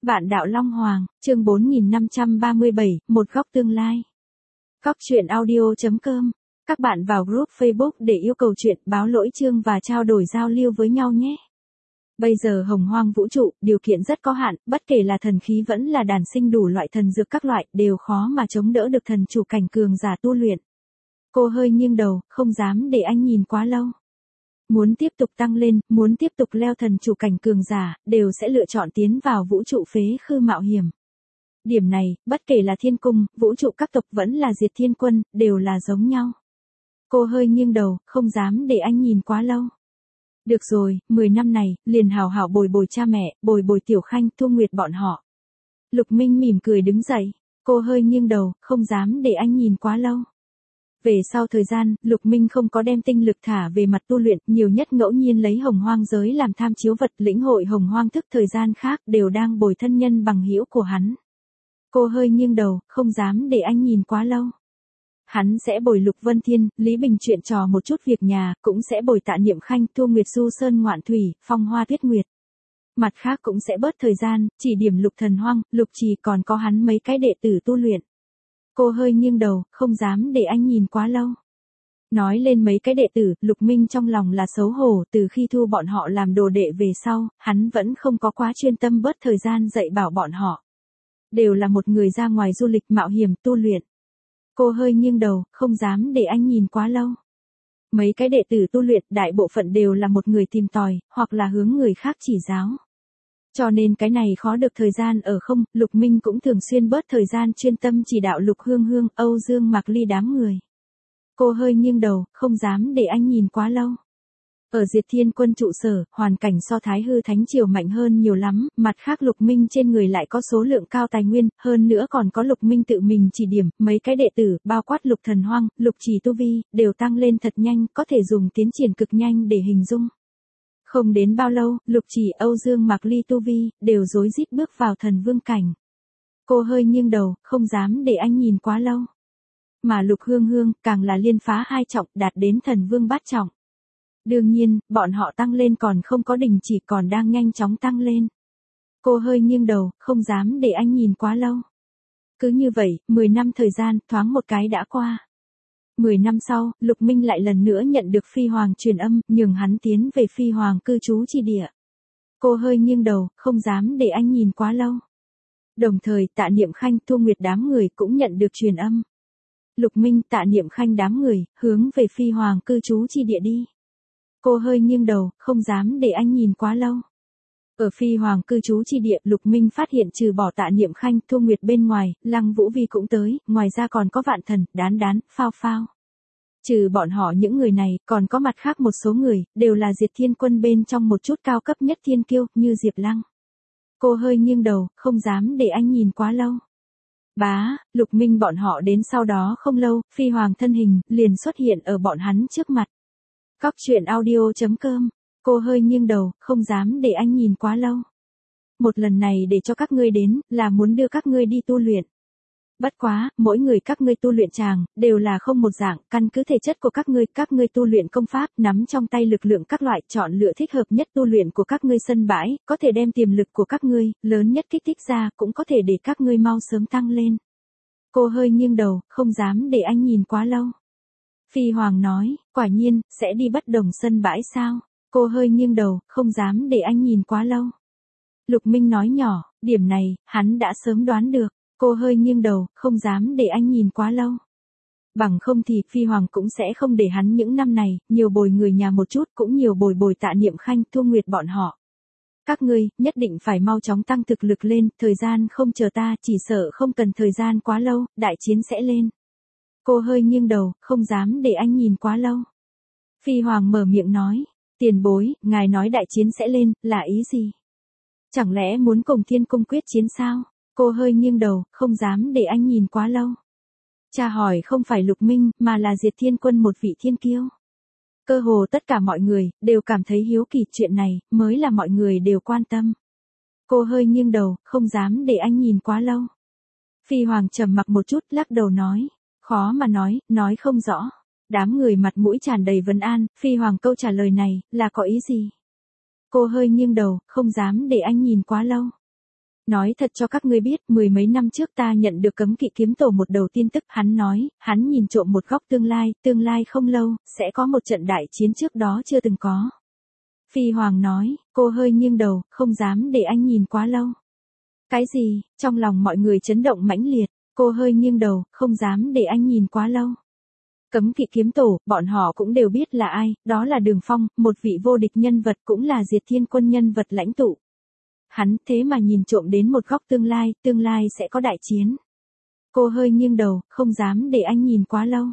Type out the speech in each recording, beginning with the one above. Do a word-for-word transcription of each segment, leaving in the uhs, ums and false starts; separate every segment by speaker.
Speaker 1: Vạn đạo Long Hoàng, chương bốn nghìn năm trăm ba mươi bảy, một góc tương lai. Góc truyện audio chấm com. Các bạn vào group Facebook để yêu cầu chuyện, báo lỗi chương và trao đổi giao lưu với nhau nhé. Bây giờ hồng hoang vũ trụ, điều kiện rất có hạn, bất kể là thần khí vẫn là đàn sinh đủ loại thần dược các loại, đều khó mà chống đỡ được thần chủ cảnh cường giả tu luyện. Cô hơi nghiêng đầu, không dám để anh nhìn quá lâu. Muốn tiếp tục tăng lên, muốn tiếp tục leo thần chủ cảnh cường giả, đều sẽ lựa chọn tiến vào vũ trụ phế khư mạo hiểm. Điểm này, bất kể là thiên cung, vũ trụ các tộc vẫn là diệt thiên quân, đều là giống nhau. Cô hơi nghiêng đầu, không dám để anh nhìn quá lâu. Được rồi, mười năm này, liền hào hảo bồi bồi cha mẹ, bồi bồi Tiểu Khanh, Thu Nguyệt bọn họ. Lục Minh mỉm cười đứng dậy, cô hơi nghiêng đầu, không dám để anh nhìn quá lâu. Về sau thời gian, Lục Minh không có đem tinh lực thả về mặt tu luyện, nhiều nhất ngẫu nhiên lấy hồng hoang giới làm tham chiếu vật, lĩnh hội hồng hoang thức, thời gian khác đều đang bồi thân nhân bằng hữu của hắn. Cô hơi nghiêng đầu, không dám để anh nhìn quá lâu. Hắn sẽ bồi Lục Vân Thiên, Lý Bình chuyện trò một chút việc nhà, cũng sẽ bồi Tạ Niệm Khanh, Thu Nguyệt Du Sơn Ngoạn Thủy, Phong Hoa Tuyết Nguyệt. Mặt khác cũng sẽ bớt thời gian, chỉ điểm Lục Thần Hoang, Lục Trì còn có hắn mấy cái đệ tử tu luyện. Cô hơi nghiêng đầu, không dám để anh nhìn quá lâu. Nói lên mấy cái đệ tử, Lục Minh trong lòng là xấu hổ, từ khi thu bọn họ làm đồ đệ về sau, hắn vẫn không có quá chuyên tâm bớt thời gian dạy bảo bọn họ. Đều là một người ra ngoài du lịch mạo hiểm tu luyện. Cô hơi nghiêng đầu, không dám để anh nhìn quá lâu. Mấy cái đệ tử tu luyện đại bộ phận đều là một người tìm tòi, hoặc là hướng người khác chỉ giáo. Cho nên cái này khó được thời gian ở không, Lục Minh cũng thường xuyên bớt thời gian chuyên tâm chỉ đạo Lục Hương Hương, Âu Dương Mạc Ly đám người. Cô hơi nghiêng đầu, không dám để anh nhìn quá lâu. Ở Diệt Thiên Quân trụ sở, hoàn cảnh so Thái Hư Thánh Triều mạnh hơn nhiều lắm, mặt khác Lục Minh trên người lại có số lượng cao tài nguyên, hơn nữa còn có Lục Minh tự mình chỉ điểm, mấy cái đệ tử, bao quát Lục Thần Hoang, Lục Trì tu vi, đều tăng lên thật nhanh, có thể dùng tiến triển cực nhanh để hình dung. Không đến bao lâu, Lục Trì, Âu Dương Mạc Ly tu vi, đều rối rít bước vào thần vương cảnh. Cô hơi nghiêng đầu, không dám để anh nhìn quá lâu. Mà Lục Hương Hương, càng là liên phá hai trọng, đạt đến thần vương bát trọng. Đương nhiên, bọn họ tăng lên còn không có đình chỉ, còn đang nhanh chóng tăng lên. Cô hơi nghiêng đầu, không dám để anh nhìn quá lâu. Cứ như vậy, mười năm thời gian, thoáng một cái đã qua. mười năm sau, Lục Minh lại lần nữa nhận được Phi Hoàng truyền âm, nhường hắn tiến về Phi Hoàng cư trú chi địa. Cô hơi nghiêng đầu, không dám để anh nhìn quá lâu. Đồng thời, Tạ Niệm Khanh, Thu Nguyệt đám người cũng nhận được truyền âm. Lục Minh, Tạ Niệm Khanh đám người, hướng về Phi Hoàng cư trú chi địa đi. Cô hơi nghiêng đầu, không dám để anh nhìn quá lâu. Ở Phi Hoàng cư trú chi địa, Lục Minh phát hiện trừ bỏ Tạ Niệm Khanh, Thu Nguyệt bên ngoài, Lăng Vũ Vi cũng tới, ngoài ra còn có Vạn Thần, Đán Đán, Phao Phao. Trừ bọn họ những người này, còn có mặt khác một số người, đều là Diệt Thiên Quân bên trong một chút cao cấp nhất thiên kiêu, như Diệp Lăng. Cô hơi nghiêng đầu, không dám để anh nhìn quá lâu. Bá, Lục Minh bọn họ đến sau đó không lâu, Phi Hoàng thân hình, liền xuất hiện ở bọn hắn trước mặt. Góc truyện audio chấm com. Cô hơi nghiêng đầu, không dám để anh nhìn quá lâu. Một lần này để cho các ngươi đến, là muốn đưa các ngươi đi tu luyện. Bất quá, mỗi người các ngươi tu luyện chàng, đều là không một dạng, căn cứ thể chất của các ngươi, các ngươi tu luyện công pháp, nắm trong tay lực lượng các loại, chọn lựa thích hợp nhất tu luyện của các ngươi sân bãi, có thể đem tiềm lực của các ngươi, lớn nhất kích thích ra, cũng có thể để các ngươi mau sớm tăng lên. Cô hơi nghiêng đầu, không dám để anh nhìn quá lâu. Phi Hoàng nói, quả nhiên, sẽ đi bất đồng sân bãi sao? Cô hơi nghiêng đầu, không dám để anh nhìn quá lâu. Lục Minh nói nhỏ, điểm này, hắn đã sớm đoán được. Cô hơi nghiêng đầu, không dám để anh nhìn quá lâu. Bằng không thì, Phi Hoàng cũng sẽ không để hắn những năm này, nhiều bồi người nhà một chút, cũng nhiều bồi bồi Tạ Niệm Khanh, Thu Nguyệt bọn họ. Các ngươi, nhất định phải mau chóng tăng thực lực lên, thời gian không chờ ta, chỉ sợ không cần thời gian quá lâu, đại chiến sẽ lên. Cô hơi nghiêng đầu, không dám để anh nhìn quá lâu. Phi Hoàng mở miệng nói, tiền bối, ngài nói đại chiến sẽ lên, là ý gì? Chẳng lẽ muốn cùng Thiên Cung quyết chiến sao? Cô hơi nghiêng đầu, không dám để anh nhìn quá lâu. Cha hỏi không phải Lục Minh, mà là Diệt Thiên Quân một vị thiên kiêu. Cơ hồ tất cả mọi người, đều cảm thấy hiếu kỳ chuyện này, mới là mọi người đều quan tâm. Cô hơi nghiêng đầu, không dám để anh nhìn quá lâu. Phi Hoàng trầm mặc một chút, lắc đầu nói. Khó mà nói, nói không rõ. Đám người mặt mũi tràn đầy vấn an, Phi Hoàng câu trả lời này, là có ý gì? Cô hơi nghiêng đầu, không dám để anh nhìn quá lâu. Nói thật cho các ngươi biết, mười mấy năm trước ta nhận được cấm kỵ kiếm tổ một đầu tin tức, hắn nói, hắn nhìn trộm một góc tương lai, tương lai không lâu, sẽ có một trận đại chiến trước đó chưa từng có. Phi Hoàng nói, cô hơi nghiêng đầu, không dám để anh nhìn quá lâu. Cái gì? Trong lòng mọi người chấn động mãnh liệt, cô hơi nghiêng đầu, không dám để anh nhìn quá lâu. Cấm kỵ kiếm tổ, bọn họ cũng đều biết là ai, đó là Đường Phong, một vị vô địch nhân vật, cũng là Diệt Thiên Quân nhân vật lãnh tụ. Hắn thế mà nhìn trộm đến một góc tương lai, tương lai sẽ có đại chiến. Cô hơi nghiêng đầu, không dám để anh nhìn quá lâu.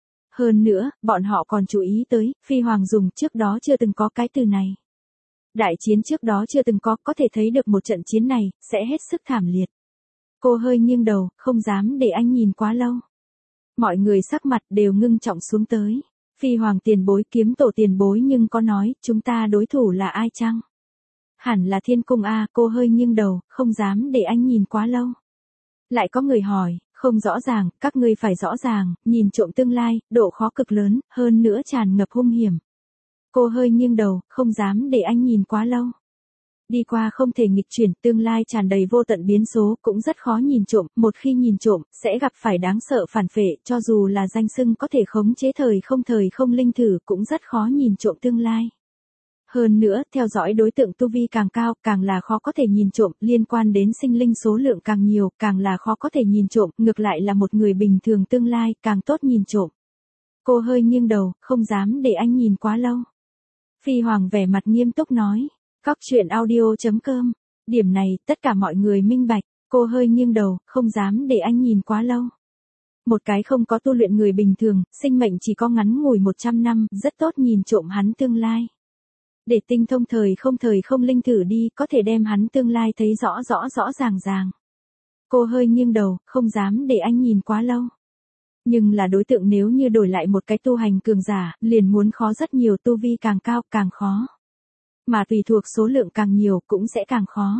Speaker 1: Hơn nữa, bọn họ còn chú ý tới, Phi Hoàng dùng trước đó chưa từng có cái từ này. Đại chiến trước đó chưa từng có, có thể thấy được một trận chiến này, sẽ hết sức thảm liệt. Cô hơi nghiêng đầu, không dám để anh nhìn quá lâu. Mọi người sắc mặt đều ngưng trọng xuống tới. Phi Hoàng tiền bối, kiếm tổ tiền bối nhưng có nói, chúng ta đối thủ là ai chăng? Hẳn là Thiên Cung a. Cô hơi nghiêng đầu, không dám để anh nhìn quá lâu. Lại có người hỏi, không rõ ràng, các ngươi phải rõ ràng, nhìn trộm tương lai, độ khó cực lớn, hơn nữa tràn ngập hung hiểm. Cô hơi nghiêng đầu, không dám để anh nhìn quá lâu. Đi qua không thể nghịch chuyển, tương lai tràn đầy vô tận biến số, cũng rất khó nhìn trộm, một khi nhìn trộm, sẽ gặp phải đáng sợ phản phệ, cho dù là danh xưng có thể khống chế thời không thời không linh thử, cũng rất khó nhìn trộm tương lai. Hơn nữa, theo dõi đối tượng tu vi càng cao, càng là khó có thể nhìn trộm, liên quan đến sinh linh số lượng càng nhiều, càng là khó có thể nhìn trộm, ngược lại là một người bình thường tương lai, càng tốt nhìn trộm. Cô hơi nghiêng đầu, không dám để anh nhìn quá lâu. Phi Hoàng vẻ mặt nghiêm túc nói, Cóc truyện audio chấm com, điểm này, tất cả mọi người minh bạch, cô hơi nghiêng đầu, không dám để anh nhìn quá lâu. Một cái không có tu luyện người bình thường, sinh mệnh chỉ có ngắn ngủi một trăm năm, rất tốt nhìn trộm hắn tương lai. Để tinh thông thời không thời không linh thử đi, có thể đem hắn tương lai thấy rõ rõ rõ ràng ràng. Cô hơi nghiêng đầu, không dám để anh nhìn quá lâu. Nhưng là đối tượng nếu như đổi lại một cái tu hành cường giả, liền muốn khó rất nhiều, tu vi càng cao, càng khó. Mà tùy thuộc số lượng càng nhiều, cũng sẽ càng khó.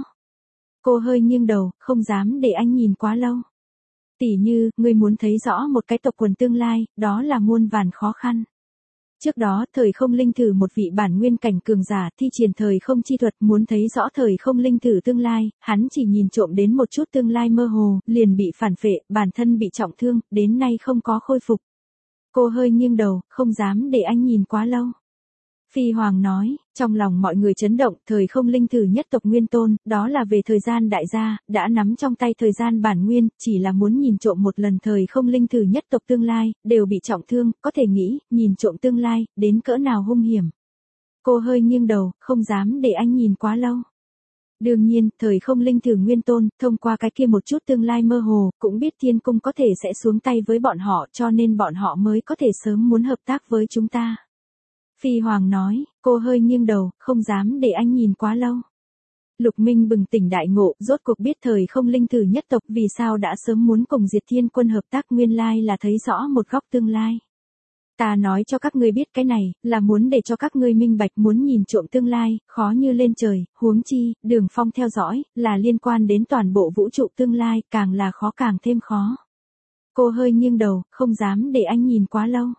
Speaker 1: Cô hơi nghiêng đầu, không dám để anh nhìn quá lâu. Tỉ như, ngươi muốn thấy rõ một cái tộc quần tương lai, đó là muôn vàn khó khăn. Trước đó, thời không linh thử một vị bản nguyên cảnh cường giả thi triển thời không chi thuật, muốn thấy rõ thời không linh thử tương lai, hắn chỉ nhìn trộm đến một chút tương lai mơ hồ, liền bị phản phệ, bản thân bị trọng thương, đến nay không có khôi phục. Cô hơi nghiêng đầu, không dám để anh nhìn quá lâu. Phi Hoàng nói, trong lòng mọi người chấn động, thời không linh thử nhất tộc Nguyên Tôn, đó là về thời gian đại gia, đã nắm trong tay thời gian bản nguyên, chỉ là muốn nhìn trộm một lần thời không linh thử nhất tộc tương lai, đều bị trọng thương, có thể nghĩ, nhìn trộm tương lai, đến cỡ nào hung hiểm. Cô hơi nghiêng đầu, không dám để anh nhìn quá lâu. Đương nhiên, thời không linh thử Nguyên Tôn, thông qua cái kia một chút tương lai mơ hồ, cũng biết Thiên Cung có thể sẽ xuống tay với bọn họ, cho nên bọn họ mới có thể sớm muốn hợp tác với chúng ta. Phi Hoàng nói, cô hơi nghiêng đầu, không dám để anh nhìn quá lâu. Lục Minh bừng tỉnh đại ngộ, rốt cuộc biết thời không linh thử nhất tộc vì sao đã sớm muốn cùng Diệt Thiên Quân hợp tác, nguyên lai là thấy rõ một góc tương lai. Ta nói cho các ngươi biết cái này, là muốn để cho các ngươi minh bạch, muốn nhìn trộm tương lai, khó như lên trời, huống chi, Đường Phong theo dõi, là liên quan đến toàn bộ vũ trụ tương lai, càng là khó càng thêm khó. Cô hơi nghiêng đầu, không dám để anh nhìn quá lâu.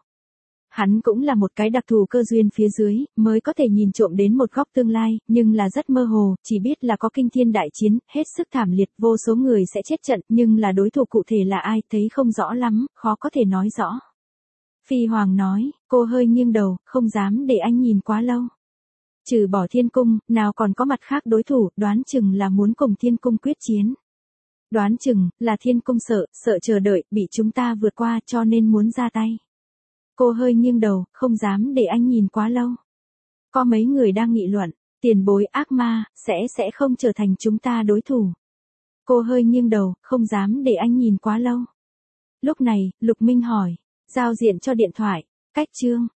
Speaker 1: Hắn cũng là một cái đặc thù cơ duyên phía dưới, mới có thể nhìn trộm đến một góc tương lai, nhưng là rất mơ hồ, chỉ biết là có kinh thiên đại chiến, hết sức thảm liệt, vô số người sẽ chết trận, nhưng là đối thủ cụ thể là ai, thấy không rõ lắm, khó có thể nói rõ. Phi Hoàng nói, cô hơi nghiêng đầu, không dám để anh nhìn quá lâu. Trừ bỏ Thiên Cung, nào còn có mặt khác đối thủ, đoán chừng là muốn cùng Thiên Cung quyết chiến. Đoán chừng, là Thiên Cung sợ, sợ chờ đợi, bị chúng ta vượt qua cho nên muốn ra tay. Cô hơi nghiêng đầu, không dám để anh nhìn quá lâu. Có mấy người đang nghị luận, tiền bối ác ma, sẽ sẽ không trở thành chúng ta đối thủ. Cô hơi nghiêng đầu, không dám để anh nhìn quá lâu. Lúc này, Lục Minh hỏi, giao diện cho điện thoại, cách chương.